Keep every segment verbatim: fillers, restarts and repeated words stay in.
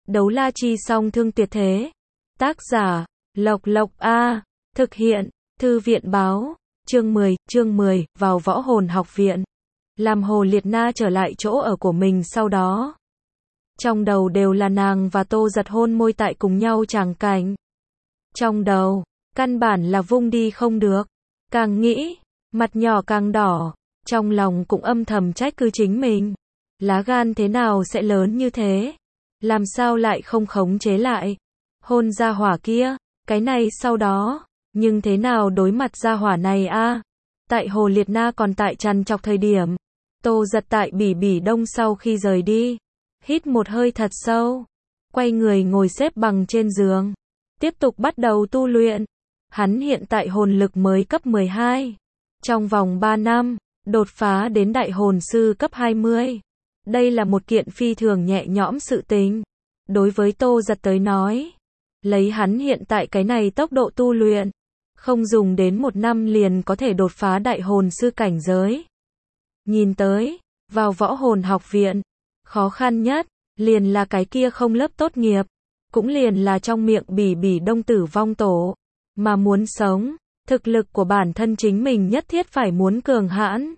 Đấu la chi song thương tuyệt thế. Tác giả, Lộc Lộc A. Thực hiện, Thư viện báo. Chương mười, chương mười, vào võ hồn học viện. Làm Hồ Liệt Na trở lại chỗ ở của mình sau đó. Trong đầu đều là nàng và Tô Giật hôn môi tại cùng nhau tràng cảnh. Trong đầu, căn bản là vung đi không được. Càng nghĩ, mặt nhỏ càng đỏ. Trong lòng cũng âm thầm trách cứ chính mình. Lá gan thế nào sẽ lớn như thế? Làm sao lại không khống chế lại? Hôn gia hỏa kia, cái này sau đó, nhưng thế nào đối mặt gia hỏa này a? Tại Hồ Liệt Na còn tại trằn trọc thời điểm, Tô Giật tại Bỉ Bỉ Đông sau khi rời đi, hít một hơi thật sâu, quay người ngồi xếp bằng trên giường, tiếp tục bắt đầu tu luyện. Hắn hiện tại hồn lực mới cấp mười hai, trong vòng ba năm, đột phá đến đại hồn sư cấp hai mươi. Đây là một kiện phi thường nhẹ nhõm sự tình. Đối với Tô Giật tới nói, lấy hắn hiện tại cái này tốc độ tu luyện, không dùng đến một năm liền có thể đột phá đại hồn sư cảnh giới. Nhìn tới, vào võ hồn học viện, khó khăn nhất, liền là cái kia không lớp tốt nghiệp, cũng liền là trong miệng Bỉ Bỉ Đông tử vong tổ. Mà muốn sống, thực lực của bản thân chính mình nhất thiết phải muốn cường hãn.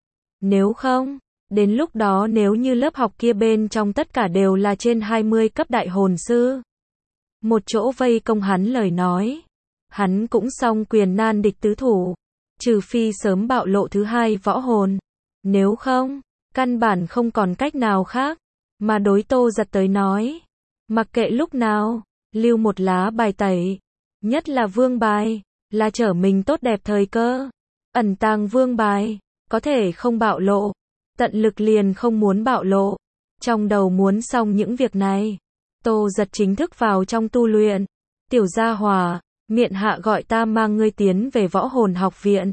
Nếu không, đến lúc đó nếu như lớp học kia bên trong tất cả đều là trên hai mươi cấp đại hồn sư, một chỗ vây công hắn lời nói, hắn cũng xong quyền nan địch tứ thủ, trừ phi sớm bạo lộ thứ hai võ hồn. Nếu không, căn bản không còn cách nào khác. Mà đối Tô Giật tới nói, mặc kệ lúc nào, lưu một lá bài tẩy, nhất là vương bài, là trở mình tốt đẹp thời cơ. Ẩn tàng vương bài, có thể không bạo lộ, tận lực liền không muốn bạo lộ. Trong đầu muốn xong những việc này, Tô Giật chính thức vào trong tu luyện. Tiểu gia hỏa, miện hạ gọi ta mang ngươi tiến về võ hồn học viện.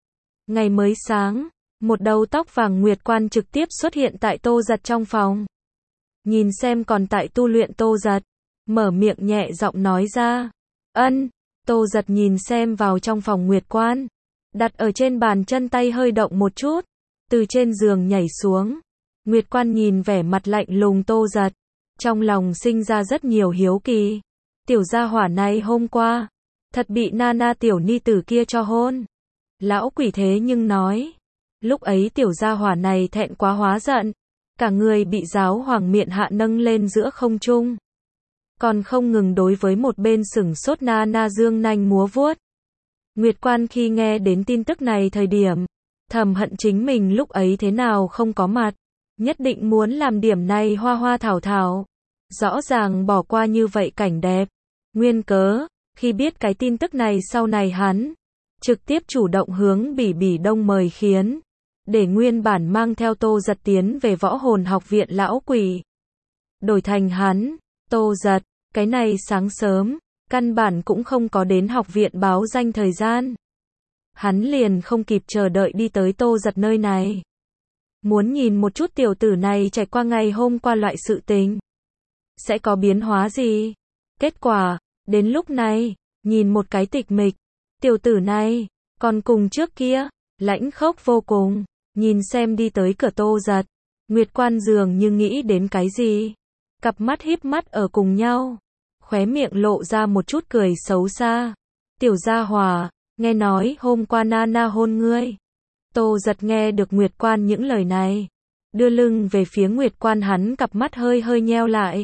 Ngày mới sáng, một đầu tóc vàng Nguyệt Quan trực tiếp xuất hiện tại Tô Giật trong phòng. Nhìn xem còn tại tu luyện Tô Giật, mở miệng nhẹ giọng nói ra. Ân. Tô Giật nhìn xem vào trong phòng Nguyệt Quan, đặt ở trên bàn chân tay hơi động một chút, từ trên giường nhảy xuống. Nguyệt Quan nhìn vẻ mặt lạnh lùng Tô Giật, trong lòng sinh ra rất nhiều hiếu kỳ. Tiểu gia hỏa này hôm qua, thật bị Nana tiểu ni tử kia cho hôn. Lão quỷ thế nhưng nói, lúc ấy tiểu gia hỏa này thẹn quá hóa giận, cả người bị giáo hoàng miện hạ nâng lên giữa không trung. Còn không ngừng đối với một bên sửng sốt Nana dương nanh múa vuốt. Nguyệt Quan khi nghe đến tin tức này thời điểm, thầm hận chính mình lúc ấy thế nào không có mặt, nhất định muốn làm điểm này hoa hoa thảo thảo. Rõ ràng bỏ qua như vậy cảnh đẹp. Nguyên cớ, khi biết cái tin tức này sau này hắn, trực tiếp chủ động hướng Bỉ Bỉ Đông mời khiến, để nguyên bản mang theo Tô Giật tiến về võ hồn học viện lão quỷ. Đổi thành hắn, Tô Giật, cái này sáng sớm, căn bản cũng không có đến học viện báo danh thời gian. Hắn liền không kịp chờ đợi đi tới Tô Giật nơi này. Muốn nhìn một chút tiểu tử này trải qua ngày hôm qua loại sự tình, sẽ có biến hóa gì? Kết quả, đến lúc này, nhìn một cái tịch mịch, tiểu tử này, còn cùng trước kia, lãnh khốc vô cùng, nhìn xem đi tới cửa Tô Giật, Nguyệt Quan dường như nghĩ đến cái gì, cặp mắt híp mắt ở cùng nhau, khóe miệng lộ ra một chút cười xấu xa. Tiểu gia hỏa, nghe nói hôm qua Nana hôn ngươi. Tô Giật nghe được Nguyệt Quan những lời này, đưa lưng về phía Nguyệt Quan, hắn cặp mắt hơi hơi nheo lại.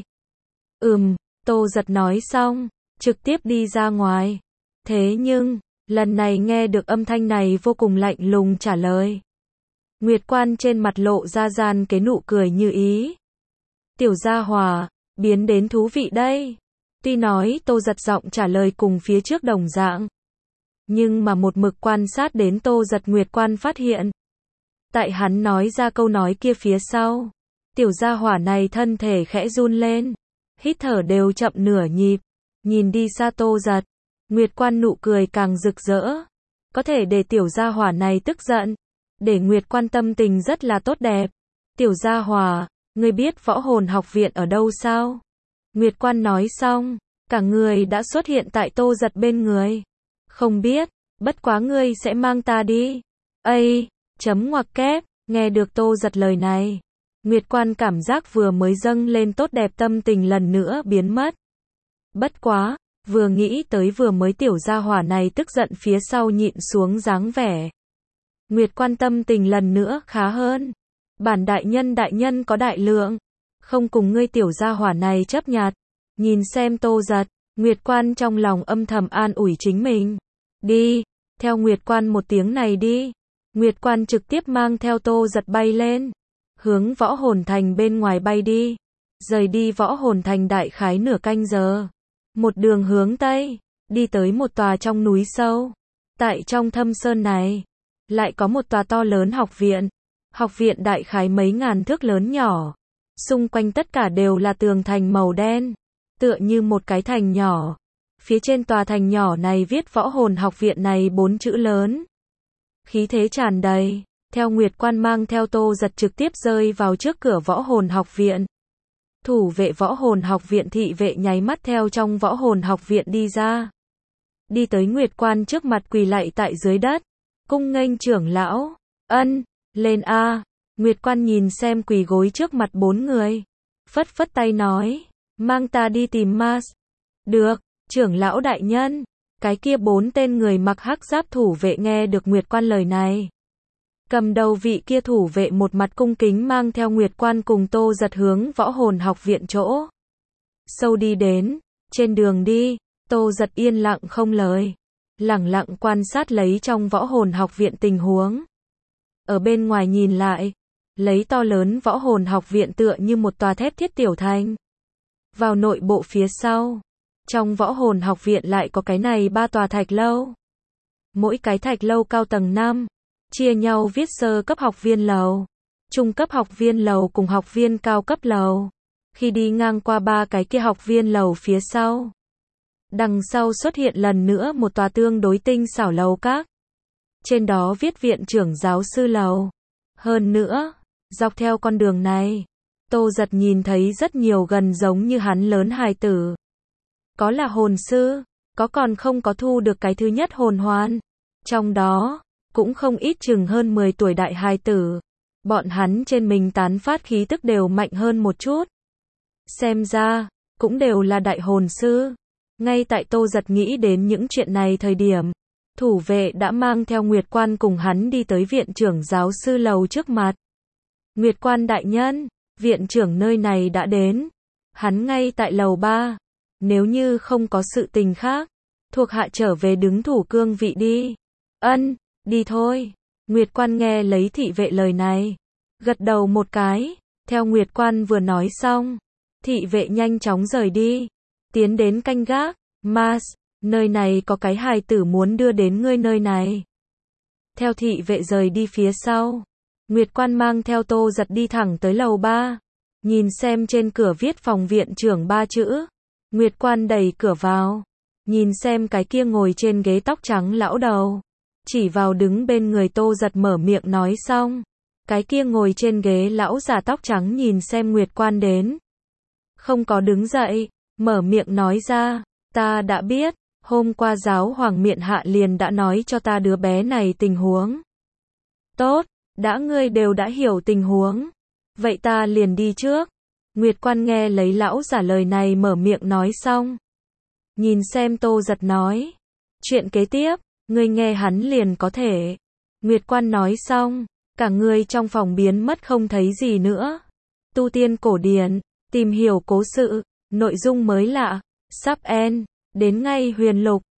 Ừm, Tô Giật nói xong, trực tiếp đi ra ngoài. Thế nhưng, lần này nghe được âm thanh này vô cùng lạnh lùng trả lời. Nguyệt Quan trên mặt lộ ra gian cái nụ cười như ý. Tiểu gia hỏa, biến đến thú vị đây. Tuy nói Tô Giật giọng trả lời cùng phía trước đồng dạng, nhưng mà một mực quan sát đến Tô Giật, Nguyệt Quan phát hiện, tại hắn nói ra câu nói kia phía sau, tiểu gia hỏa này thân thể khẽ run lên, hít thở đều chậm nửa nhịp, nhìn đi xa Tô Giật, Nguyệt Quan nụ cười càng rực rỡ, có thể để tiểu gia hỏa này tức giận, để Nguyệt Quan tâm tình rất là tốt đẹp. Tiểu gia hỏa, ngươi biết võ hồn học viện ở đâu sao? Nguyệt Quan nói xong, cả người đã xuất hiện tại Tô Giật bên người. Không biết, bất quá ngươi sẽ mang ta đi. Ây, chấm ngoặc kép, nghe được Tô Giật lời này, Nguyệt Quan cảm giác vừa mới dâng lên tốt đẹp tâm tình lần nữa biến mất. Bất quá, vừa nghĩ tới vừa mới tiểu gia hỏa này tức giận phía sau nhịn xuống dáng vẻ. Nguyệt Quan tâm tình lần nữa khá hơn. Bản đại nhân đại nhân có đại lượng, không cùng ngươi tiểu gia hỏa này chấp nhặt. Nhìn xem Tô Giật, Nguyệt Quan trong lòng âm thầm an ủi chính mình. Đi, theo Nguyệt Quan một tiếng này đi. Nguyệt Quan trực tiếp mang theo Tô Giật bay lên, hướng Võ Hồn Thành bên ngoài bay đi. Rời đi Võ Hồn Thành đại khái nửa canh giờ. Một đường hướng Tây, đi tới một tòa trong núi sâu. Tại trong thâm sơn này, lại có một tòa to lớn học viện. Học viện đại khái mấy ngàn thước lớn nhỏ. Xung quanh tất cả đều là tường thành màu đen, tựa như một cái thành nhỏ. Phía trên tòa thành nhỏ này viết Võ Hồn học viện này bốn chữ lớn. Khí thế tràn đầy, theo Nguyệt Quan mang theo Tô Giật trực tiếp rơi vào trước cửa Võ Hồn học viện. Thủ vệ Võ Hồn học viện thị vệ nháy mắt theo trong Võ Hồn học viện đi ra. Đi tới Nguyệt Quan trước mặt quỳ lạy tại dưới đất. Cung nghênh trưởng lão, ân, lên a. Nguyệt Quan nhìn xem quỳ gối trước mặt bốn người. Phất phất tay nói, mang ta đi tìm Mas. Được, trưởng lão đại nhân. Cái kia bốn tên người mặc hắc giáp thủ vệ nghe được Nguyệt Quan lời này. Cầm đầu vị kia thủ vệ một mặt cung kính mang theo Nguyệt Quan cùng Tô Giật hướng Võ Hồn học viện chỗ sâu đi đến. Trên đường đi, Tô Giật yên lặng không lời, lẳng lặng quan sát lấy trong Võ Hồn học viện tình huống. Ở bên ngoài nhìn lại, lấy to lớn Võ Hồn học viện tựa như một tòa thép thiết tiểu thành. Vào nội bộ phía sau, trong Võ Hồn học viện lại có cái này ba tòa thạch lâu. Mỗi cái thạch lâu cao tầng năm, chia nhau viết sơ cấp học viên lầu, trung cấp học viên lầu cùng học viên cao cấp lầu. Khi đi ngang qua ba cái kia học viên lầu phía sau, đằng sau xuất hiện lần nữa một tòa tương đối tinh xảo lầu các. Trên đó viết viện trưởng giáo sư lầu. Hơn nữa, dọc theo con đường này, Tô Giật nhìn thấy rất nhiều gần giống như hắn lớn hài tử. Có là hồn sư, có còn không có thu được cái thứ nhất hồn hoàn. Trong đó, cũng không ít chừng hơn mười tuổi đại hài tử. Bọn hắn trên mình tán phát khí tức đều mạnh hơn một chút. Xem ra, cũng đều là đại hồn sư. Ngay tại Tô Giật nghĩ đến những chuyện này thời điểm, thủ vệ đã mang theo Nguyệt Quan cùng hắn đi tới viện trưởng giáo sư lầu trước mặt. Nguyệt Quan đại nhân, viện trưởng nơi này đã đến. Hắn ngay tại lầu ba. Nếu như không có sự tình khác, thuộc hạ trở về đứng thủ cương vị đi. Ân, đi thôi. Nguyệt Quan nghe lấy thị vệ lời này, gật đầu một cái. Theo Nguyệt Quan vừa nói xong, thị vệ nhanh chóng rời đi, tiến đến canh gác. Mas, nơi này có cái hài tử muốn đưa đến ngươi nơi này. Theo thị vệ rời đi phía sau, Nguyệt Quan mang theo Tô Giật đi thẳng tới lầu ba. Nhìn xem trên cửa viết phòng viện trưởng ba chữ. Nguyệt Quan đẩy cửa vào, nhìn xem cái kia ngồi trên ghế tóc trắng lão đầu, chỉ vào đứng bên người Tô Giật mở miệng nói xong. Cái kia ngồi trên ghế lão già tóc trắng nhìn xem Nguyệt Quan đến, không có đứng dậy, mở miệng nói ra, ta đã biết, hôm qua giáo hoàng miện hạ liền đã nói cho ta đứa bé này tình huống. Tốt, đã ngươi đều đã hiểu tình huống, vậy ta liền đi trước. Nguyệt Quan nghe lấy lão giả lời này mở miệng nói xong, nhìn xem Tô Giật nói, chuyện kế tiếp, ngươi nghe hắn liền có thể. Nguyệt Quan nói xong, cả người trong phòng biến mất không thấy gì nữa. Tu tiên cổ điển, tìm hiểu cố sự, nội dung mới lạ, sắp end, đến ngay huyền lục.